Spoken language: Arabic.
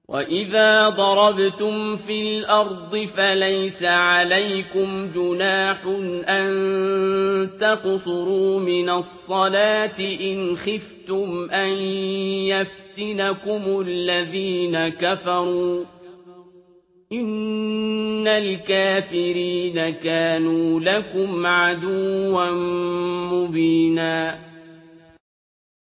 وَإِذَا ضَرَبْتُمْ فِي الْأَرْضِ فَلَيْسَ عَلَيْكُمْ جُنَاحٌ أَن تَقْصُرُوا مِنَ الصَّلَاةِ إِنْ خِفْتُمْ أَن يَفْتِنَكُمُ الَّذِينَ كَفَرُوا ۚ إِنَّ الْكَافِرِينَ كَانُوا لَكُمْ عَدُوًّا مُّبِينًا